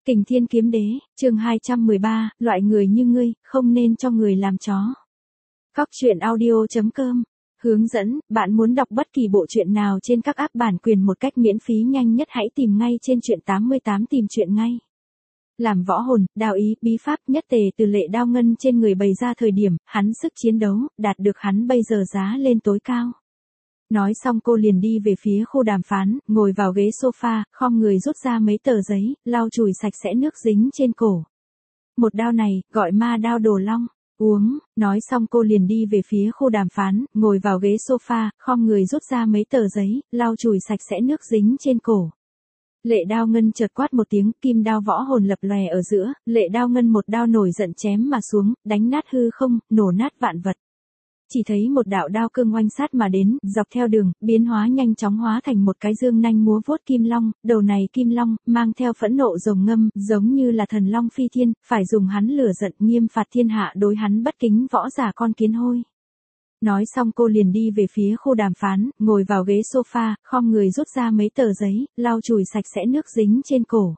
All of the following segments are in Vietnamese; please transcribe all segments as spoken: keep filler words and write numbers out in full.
Kình Thiên Kiếm Đế, chương hai trăm mười ba, loại người như ngươi, không nên cho người làm chó. Cóc truyện audio chấm com. Hướng dẫn, bạn muốn đọc bất kỳ bộ truyện nào trên các app bản quyền một cách miễn phí nhanh nhất hãy tìm ngay trên truyện tám mươi tám tìm truyện ngay. Làm võ hồn, đao ý, bí pháp nhất tề từ Lệ Đao Ngân trên người bày ra thời điểm, hắn sức chiến đấu, đạt được hắn bây giờ giá lên tối cao. Nói xong cô liền đi về phía khu đàm phán, ngồi vào ghế sofa, khom người rút ra mấy tờ giấy, lau chùi sạch sẽ nước dính trên cổ. Một đao này, gọi ma đao Đồ Long. Uống, nói xong cô liền đi về phía khu đàm phán, ngồi vào ghế sofa, khom người rút ra mấy tờ giấy, lau chùi sạch sẽ nước dính trên cổ. Lệ Đao Ngân chợt quát một tiếng, kim đao võ hồn lập lòe ở giữa, Lệ Đao Ngân một đao nổi giận chém mà xuống, đánh nát hư không, nổ nát vạn vật. Chỉ thấy một đạo đao cương oanh sát mà đến, dọc theo đường, biến hóa nhanh chóng hóa thành một cái dương nanh múa vuốt kim long, đầu này kim long, mang theo phẫn nộ rồng ngâm, giống như là thần long phi thiên, phải dùng hắn lửa giận nghiêm phạt thiên hạ đối hắn bất kính võ giả con kiến hôi. Nói xong cô liền đi về phía khu đàm phán, ngồi vào ghế sofa, khom người rút ra mấy tờ giấy, lau chùi sạch sẽ nước dính trên cổ.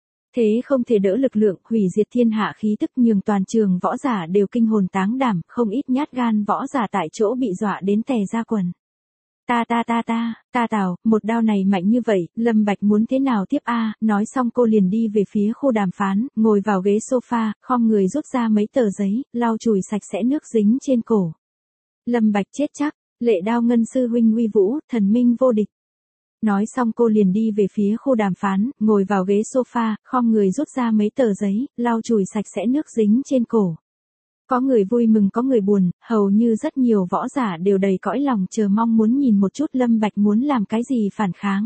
Thế không thể đỡ lực lượng hủy diệt thiên hạ khí tức nhường toàn trường võ giả đều kinh hồn táng đảm, không ít nhát gan võ giả tại chỗ bị dọa đến tè ra quần. Ta ta ta ta, ta tào, một đao này mạnh như vậy, Lâm Bạch muốn thế nào tiếp a? Nói xong cô liền đi về phía khu đàm phán, ngồi vào ghế sofa, khom người rút ra mấy tờ giấy, lau chùi sạch sẽ nước dính trên cổ. Lâm Bạch chết chắc, Lệ Đao Ngân sư huynh uy vũ, thần minh vô địch. Nói xong cô liền đi về phía khu đàm phán, ngồi vào ghế sofa, khom người rút ra mấy tờ giấy, lau chùi sạch sẽ nước dính trên cổ. Có người vui mừng có người buồn, hầu như rất nhiều võ giả đều đầy cõi lòng chờ mong muốn nhìn một chút Lâm Bạch muốn làm cái gì phản kháng.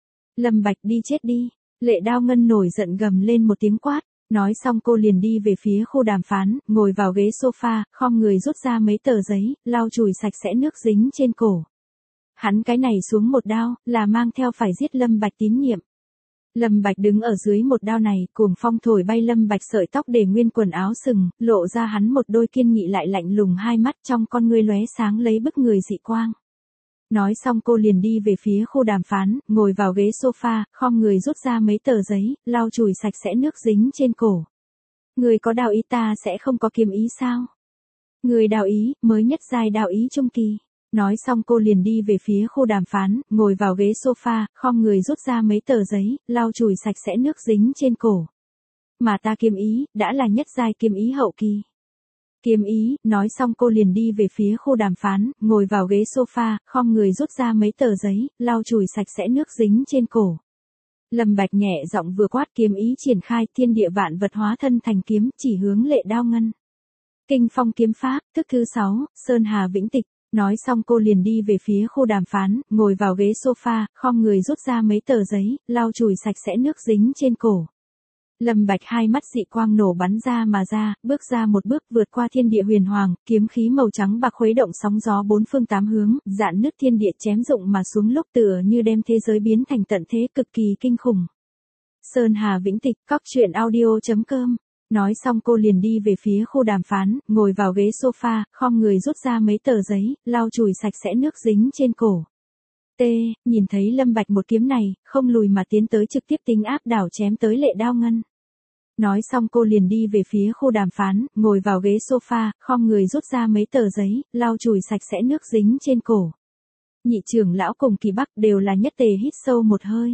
Lâm Bạch đi chết đi, Lệ Đao Ngân nổi giận gầm lên một tiếng quát. Nói xong cô liền đi về phía khu đàm phán, ngồi vào ghế sofa, khom người rút ra mấy tờ giấy, lau chùi sạch sẽ nước dính trên cổ. Hắn cái này xuống một đao, là mang theo phải giết Lâm Bạch tín nhiệm. Lâm Bạch đứng ở dưới một đao này, cuồng phong thổi bay Lâm Bạch sợi tóc để nguyên quần áo sừng, lộ ra hắn một đôi kiên nghị lại lạnh lùng hai mắt trong con ngươi lóe sáng lấy bức người dị quang. Nói xong cô liền đi về phía khu đàm phán, ngồi vào ghế sofa, khom người rút ra mấy tờ giấy, lau chùi sạch sẽ nước dính trên cổ. Người có đạo ý ta sẽ không có kiếm ý sao? Người đạo ý, mới nhất giai đạo ý trung kỳ. Nói xong cô liền đi về phía khu đàm phán, ngồi vào ghế sofa, khom người rút ra mấy tờ giấy, lau chùi sạch sẽ nước dính trên cổ. Mà ta kiếm ý, đã là nhất giai kiếm ý hậu kỳ. Kiếm ý, nói xong cô liền đi về phía khu đàm phán, ngồi vào ghế sofa, khom người rút ra mấy tờ giấy, lau chùi sạch sẽ nước dính trên cổ. Lâm Bạch nhẹ giọng vừa quát kiếm ý triển khai, thiên địa vạn vật hóa thân thành kiếm, chỉ hướng Lệ Đao Ngân. Kinh Phong kiếm pháp, thức thứ sáu, Sơn Hà Vĩnh Tịch. Nói xong cô liền đi về phía khu đàm phán, ngồi vào ghế sofa, khom người rút ra mấy tờ giấy, lau chùi sạch sẽ nước dính trên cổ. Lâm Bạch hai mắt dị quang nổ bắn ra mà ra, bước ra một bước vượt qua thiên địa huyền hoàng, kiếm khí màu trắng bạc khuấy động sóng gió bốn phương tám hướng, dạn nứt thiên địa chém rụng mà xuống lúc tựa như đem thế giới biến thành tận thế cực kỳ kinh khủng. Sơn Hà Vĩnh Tịch, cóc truyện audio chấm com. Nói xong cô liền đi về phía khu đàm phán, ngồi vào ghế sofa, khom người rút ra mấy tờ giấy, lau chùi sạch sẽ nước dính trên cổ. T, nhìn thấy Lâm Bạch một kiếm này, không lùi mà tiến tới trực tiếp tính áp đảo chém tới Lệ Đao Ngân. Nói xong cô liền đi về phía khu đàm phán, ngồi vào ghế sofa, khom người rút ra mấy tờ giấy, lau chùi sạch sẽ nước dính trên cổ. Nhị trưởng lão cùng Kỳ Bắc đều là nhất tề hít sâu một hơi.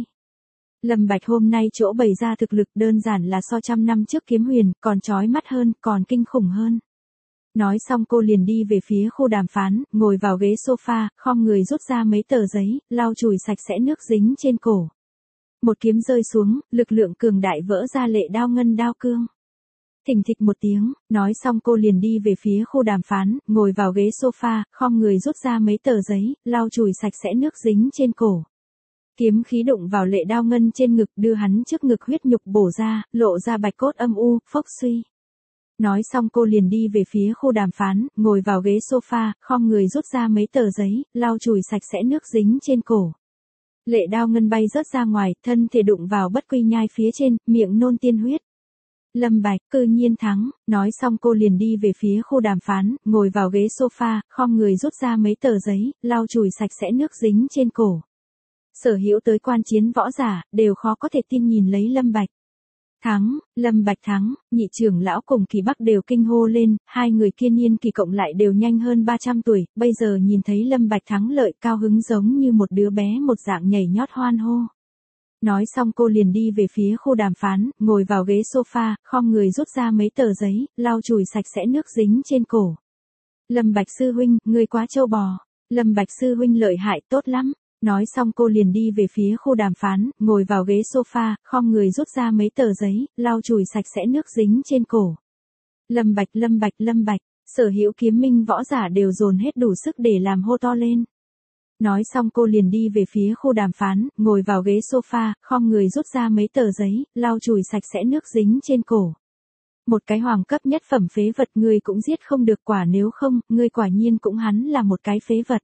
Lâm Bạch hôm nay chỗ bày ra thực lực đơn giản là so trăm năm trước kiếm huyền, còn chói mắt hơn, còn kinh khủng hơn. Nói xong cô liền đi về phía khu đàm phán, ngồi vào ghế sofa, khom người rút ra mấy tờ giấy, lau chùi sạch sẽ nước dính trên cổ. Một kiếm rơi xuống, lực lượng cường đại vỡ ra Lệ Đao Ngân đao cương. Thình thịch một tiếng, nói xong cô liền đi về phía khu đàm phán, ngồi vào ghế sofa, khom người rút ra mấy tờ giấy, lau chùi sạch sẽ nước dính trên cổ. Kiếm khí đụng vào Lệ Đao Ngân trên ngực đưa hắn trước ngực huyết nhục bổ ra, lộ ra bạch cốt âm u, phốc suy. Nói xong cô liền đi về phía khu đàm phán, ngồi vào ghế sofa, khom người rút ra mấy tờ giấy, lau chùi sạch sẽ nước dính trên cổ. Lệ Đao Ngân bay rớt ra ngoài, thân thể đụng vào bất quy nhai phía trên, miệng nôn tiên huyết. Lâm Bạch, cư nhiên thắng, nói xong cô liền đi về phía khu đàm phán, ngồi vào ghế sofa, khom người rút ra mấy tờ giấy, lau chùi sạch sẽ nước dính trên cổ. Sở hữu tới quan chiến võ giả, đều khó có thể tin nhìn lấy Lâm Bạch. Thắng, Lâm Bạch thắng, nhị trưởng lão cùng Kỳ Bắc đều kinh hô lên, hai người kia niên kỳ cộng lại đều nhanh hơn ba trăm tuổi, bây giờ nhìn thấy Lâm Bạch thắng lợi cao hứng giống như một đứa bé một dạng nhảy nhót hoan hô. Nói xong cô liền đi về phía khu đàm phán, ngồi vào ghế sofa, khom người rút ra mấy tờ giấy, lau chùi sạch sẽ nước dính trên cổ. Lâm Bạch sư huynh, ngươi quá trâu bò. Lâm Bạch sư huynh lợi hại tốt lắm. Nói xong cô liền đi về phía khu đàm phán, ngồi vào ghế sofa, khom người rút ra mấy tờ giấy, lau chùi sạch sẽ nước dính trên cổ. Lâm Bạch, Lâm Bạch, Lâm Bạch, sở hữu kiếm minh võ giả đều dồn hết đủ sức để làm hô to lên. Nói xong cô liền đi về phía khu đàm phán, ngồi vào ghế sofa, khom người rút ra mấy tờ giấy, lau chùi sạch sẽ nước dính trên cổ. Một cái hoàng cấp nhất phẩm phế vật ngươi cũng giết không được, quả nếu không, ngươi quả nhiên cũng hắn là một cái phế vật.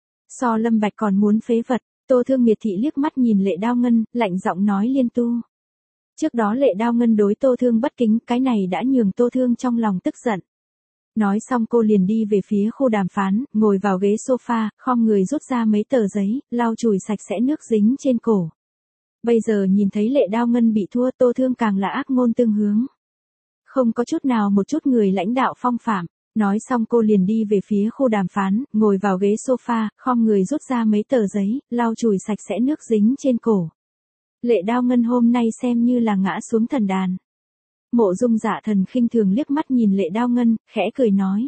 So Lâm Bạch còn muốn phế vật, Tô Thương miệt thị liếc mắt nhìn Lệ Đao Ngân, lạnh giọng nói liên tu. Trước đó Lệ Đao Ngân đối Tô Thương bất kính, cái này đã nhường Tô Thương trong lòng tức giận. Nói xong cô liền đi về phía khu đàm phán, ngồi vào ghế sofa, khom người rút ra mấy tờ giấy, lau chùi sạch sẽ nước dính trên cổ. Bây giờ nhìn thấy Lệ Đao Ngân bị thua, Tô Thương càng là ác ngôn tương hướng. Không có chút nào một chút người lãnh đạo phong phạm. Nói xong cô liền đi về phía khu đàm phán, ngồi vào ghế sofa, khom người rút ra mấy tờ giấy, lau chùi sạch sẽ nước dính trên cổ. Lệ Đao Ngân hôm nay xem như là ngã xuống thần đàn. Mộ Dung Dạ Thần khinh thường liếc mắt nhìn Lệ Đao Ngân, khẽ cười nói.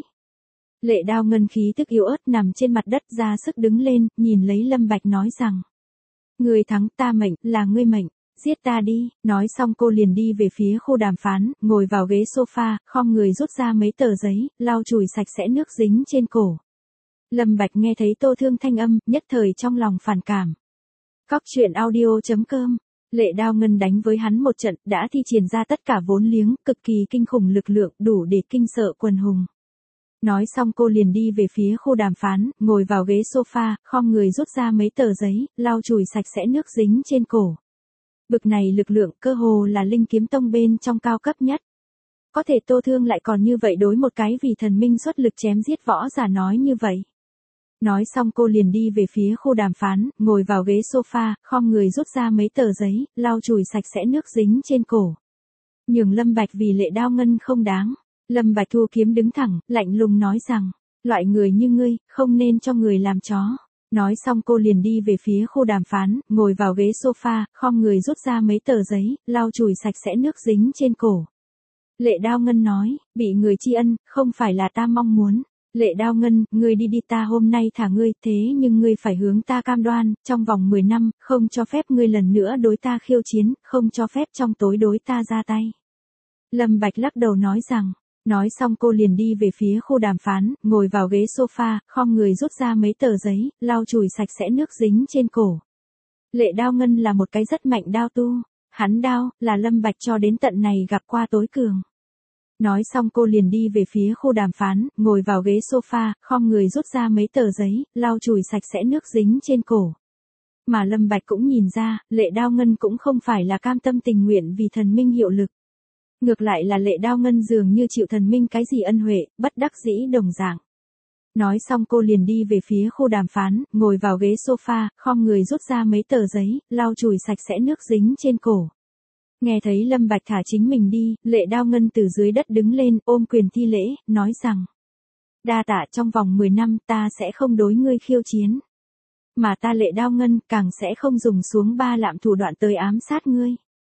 Lệ Đao Ngân khí tức yếu ớt nằm trên mặt đất ra sức đứng lên, nhìn lấy Lâm Bạch nói rằng. Người thắng ta mệnh, là ngươi mệnh. Giết ta đi, nói xong cô liền đi về phía khu đàm phán, ngồi vào ghế sofa, khom người rút ra mấy tờ giấy, lau chùi sạch sẽ nước dính trên cổ. Lâm Bạch nghe thấy Tô Thương thanh âm, nhất thời trong lòng phản cảm. Cóc truyện audio chấm com, Lệ Đao Ngân đánh với hắn một trận, đã thi triển ra tất cả vốn liếng, cực kỳ kinh khủng lực lượng, đủ để kinh sợ quần hùng. Nói xong cô liền đi về phía khu đàm phán, ngồi vào ghế sofa, khom người rút ra mấy tờ giấy, lau chùi sạch sẽ nước dính trên cổ. Bực này lực lượng cơ hồ là linh kiếm tông bên trong cao cấp nhất. Có thể Tô Thương lại còn như vậy đối một cái vì thần minh xuất lực chém giết võ giả nói như vậy. Nói xong cô liền đi về phía khu đàm phán, ngồi vào ghế sofa, khom người rút ra mấy tờ giấy, lau chùi sạch sẽ nước dính trên cổ. Nhường Lâm Bạch vì Lệ Đao Ngân không đáng. Lâm Bạch thu kiếm đứng thẳng, lạnh lùng nói rằng, loại người như ngươi, không nên cho người làm chó. Nói xong cô liền đi về phía khu đàm phán, ngồi vào ghế sofa, khom người rút ra mấy tờ giấy, lau chùi sạch sẽ nước dính trên cổ. Lệ Đao Ngân nói, bị người tri ân, không phải là ta mong muốn. Lệ Đao Ngân, ngươi đi đi, ta hôm nay thả ngươi, thế nhưng ngươi phải hướng ta cam đoan, trong vòng mười năm, không cho phép ngươi lần nữa đối ta khiêu chiến, không cho phép trong tối đối ta ra tay. Lâm Bạch lắc đầu nói rằng. Nói xong cô liền đi về phía khu đàm phán, ngồi vào ghế sofa, khom người rút ra mấy tờ giấy, lau chùi sạch sẽ nước dính trên cổ. Lệ Đao Ngân là một cái rất mạnh đao tu. Hắn đao, là Lâm Bạch cho đến tận này gặp qua tối cường. Nói xong cô liền đi về phía khu đàm phán, ngồi vào ghế sofa, khom người rút ra mấy tờ giấy, lau chùi sạch sẽ nước dính trên cổ. Mà Lâm Bạch cũng nhìn ra, Lệ Đao Ngân cũng không phải là cam tâm tình nguyện vì thần minh hiệu lực. Ngược lại là Lệ Đao Ngân dường như chịu thần minh cái gì ân huệ, bất đắc dĩ đồng dạng. Nói xong cô liền đi về phía khu đàm phán, ngồi vào ghế sofa, khom người rút ra mấy tờ giấy, lau chùi sạch sẽ nước dính trên cổ. Nghe thấy Lâm Bạch thả chính mình đi, Lệ Đao Ngân từ dưới đất đứng lên, ôm quyền thi lễ, nói rằng. Đa tạ, trong vòng mười năm ta sẽ không đối ngươi khiêu chiến. Mà ta Lệ Đao Ngân càng sẽ không dùng xuống ba lạm thủ đoạn tới ám sát ngươi.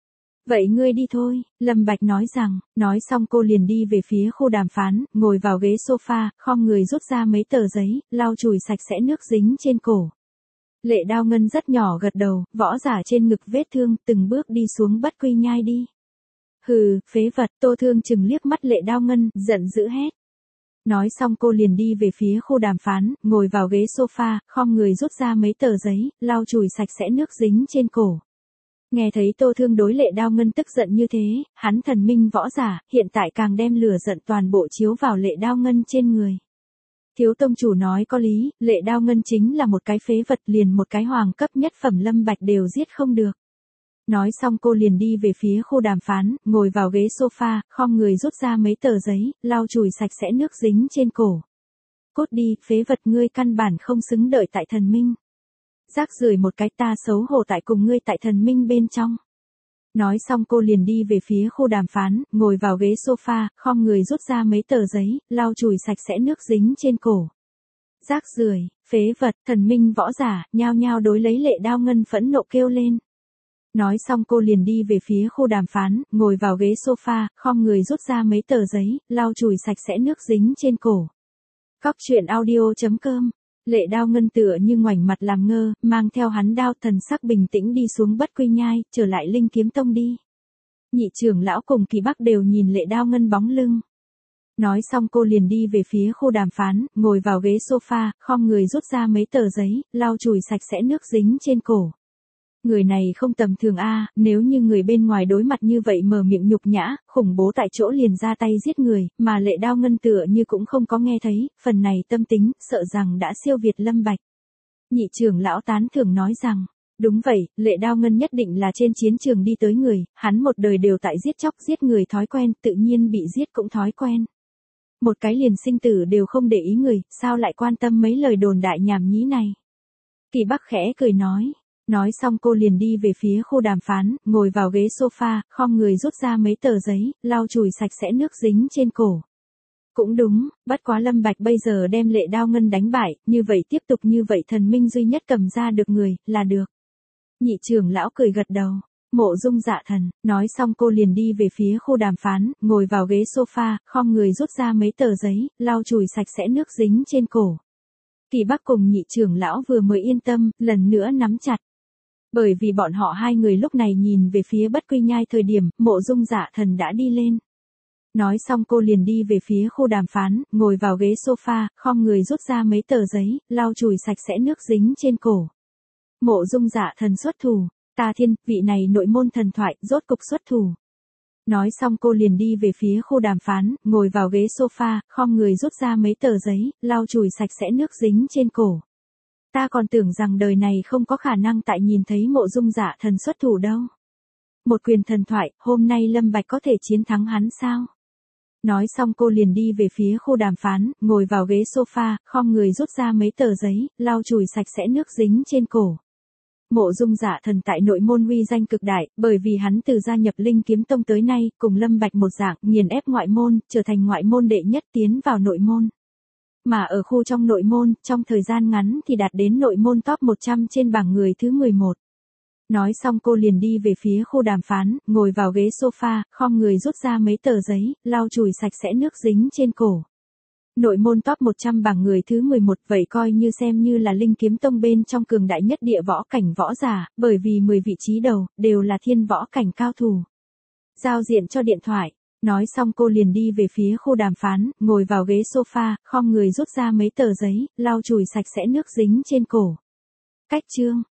Vậy ngươi đi thôi, Lâm Bạch nói rằng, nói xong cô liền đi về phía khu đàm phán, ngồi vào ghế sofa, khom người rút ra mấy tờ giấy, lau chùi sạch sẽ nước dính trên cổ. Lệ Đao Ngân rất nhỏ gật đầu, võ giả trên ngực vết thương, từng bước đi xuống bất quy nhai đi. Hừ, phế vật, Tô Thương chừng liếc mắt Lệ Đao Ngân, giận dữ hét. Nói xong cô liền đi về phía khu đàm phán, ngồi vào ghế sofa, khom người rút ra mấy tờ giấy, lau chùi sạch sẽ nước dính trên cổ. Nghe thấy Tô Thương đối Lệ Đao Ngân tức giận như thế, hắn thần minh võ giả, hiện tại càng đem lửa giận toàn bộ chiếu vào Lệ Đao Ngân trên người. Thiếu tông chủ nói có lý, Lệ Đao Ngân chính là một cái phế vật, liền một cái hoàng cấp nhất phẩm Lâm Bạch đều giết không được. Nói xong cô liền đi về phía khu đàm phán, ngồi vào ghế sofa, khom người rút ra mấy tờ giấy, lau chùi sạch sẽ nước dính trên cổ. Cút đi, phế vật, ngươi căn bản không xứng đợi tại thần minh. Rác rưởi một cái, ta xấu hổ tại cùng ngươi tại thần minh bên trong. Nói xong cô liền đi về phía khu đàm phán, ngồi vào ghế sofa, khom người rút ra mấy tờ giấy, lau chùi sạch sẽ nước dính trên cổ. Rác rưởi, phế vật, thần minh võ giả, nhao nhao đối lấy Lệ Đao Ngân phẫn nộ kêu lên. Nói xong cô liền đi về phía khu đàm phán, ngồi vào ghế sofa, khom người rút ra mấy tờ giấy, lau chùi sạch sẽ nước dính trên cổ. Cóc truyện audio chấm com. Lệ Đao Ngân tựa như ngoảnh mặt làm ngơ, mang theo hắn đao thần sắc bình tĩnh đi xuống Bất Quy Nhai, trở lại Linh Kiếm Tông đi. Nhị trưởng lão cùng Kỳ Bắc đều nhìn Lệ Đao Ngân bóng lưng. Nói xong cô liền đi về phía khu đàm phán, ngồi vào ghế sofa, khom người rút ra mấy tờ giấy, lau chùi sạch sẽ nước dính trên cổ. Người này không tầm thường a, nếu như người bên ngoài đối mặt như vậy mở miệng nhục nhã, khủng bố tại chỗ liền ra tay giết người, mà Lệ Đao Ngân tựa như cũng không có nghe thấy, phần này tâm tính, sợ rằng đã siêu việt Lâm Bạch. Nhị trưởng lão tán thưởng nói rằng, đúng vậy, Lệ Đao Ngân nhất định là trên chiến trường đi tới người, hắn một đời đều tại giết chóc giết người thói quen, tự nhiên bị giết cũng thói quen. Một cái liền sinh tử đều không để ý người, sao lại quan tâm mấy lời đồn đại nhảm nhí này. Kỳ Bắc khẽ cười nói. Nói xong cô liền đi về phía khu đàm phán, ngồi vào ghế sofa, khom người rút ra mấy tờ giấy, lau chùi sạch sẽ nước dính trên cổ. Cũng đúng, bất quá Lâm Bạch bây giờ đem Lệ Đao Ngân đánh bại, như vậy tiếp tục như vậy thần minh duy nhất cầm ra được người, là được. Nhị trưởng lão cười gật đầu. Mộ Dung Dạ Thần, nói xong cô liền đi về phía khu đàm phán, ngồi vào ghế sofa, khom người rút ra mấy tờ giấy, lau chùi sạch sẽ nước dính trên cổ. Kỳ Bắc cùng nhị trưởng lão vừa mới yên tâm, lần nữa nắm chặt. Bởi vì bọn họ hai người lúc này nhìn về phía Bất Quy Nhai thời điểm, Mộ Dung Dạ Thần đã đi lên. Nói xong cô liền đi về phía khu đàm phán, ngồi vào ghế sofa, khom người rút ra mấy tờ giấy, lau chùi sạch sẽ nước dính trên cổ. Mộ Dung Dạ Thần xuất thủ, ta thiên, vị này nội môn thần thoại, rốt cục xuất thủ. Nói xong cô liền đi về phía khu đàm phán, ngồi vào ghế sofa, khom người rút ra mấy tờ giấy, lau chùi sạch sẽ nước dính trên cổ. Ta còn tưởng rằng đời này không có khả năng tại nhìn thấy Mộ Dung Dạ Thần xuất thủ đâu. Một quyền thần thoại, hôm nay Lâm Bạch có thể chiến thắng hắn sao? Nói xong cô liền đi về phía khu đàm phán, ngồi vào ghế sofa, khom người rút ra mấy tờ giấy, lau chùi sạch sẽ nước dính trên cổ. Mộ Dung Dạ Thần tại nội môn uy danh cực đại, bởi vì hắn từ gia nhập Linh Kiếm Tông tới nay, cùng Lâm Bạch một dạng, nghiền ép ngoại môn, trở thành ngoại môn đệ nhất tiến vào nội môn. Mà ở khu trong nội môn, trong thời gian ngắn thì đạt đến nội môn top một trăm trên bảng người thứ mười một. Nói xong cô liền đi về phía khu đàm phán, ngồi vào ghế sofa, khom người rút ra mấy tờ giấy, lau chùi sạch sẽ nước dính trên cổ. Nội môn top một trăm bảng người thứ mười một, vậy coi như xem như là Linh Kiếm Tông bên trong cường đại nhất địa võ cảnh võ giả, bởi vì mười vị trí đầu, đều là thiên võ cảnh cao thủ. Giao diện cho điện thoại. Nói xong cô liền đi về phía khu đàm phán, ngồi vào ghế sofa, khom người rút ra mấy tờ giấy, lau chùi sạch sẽ nước dính trên cổ. Cách chương.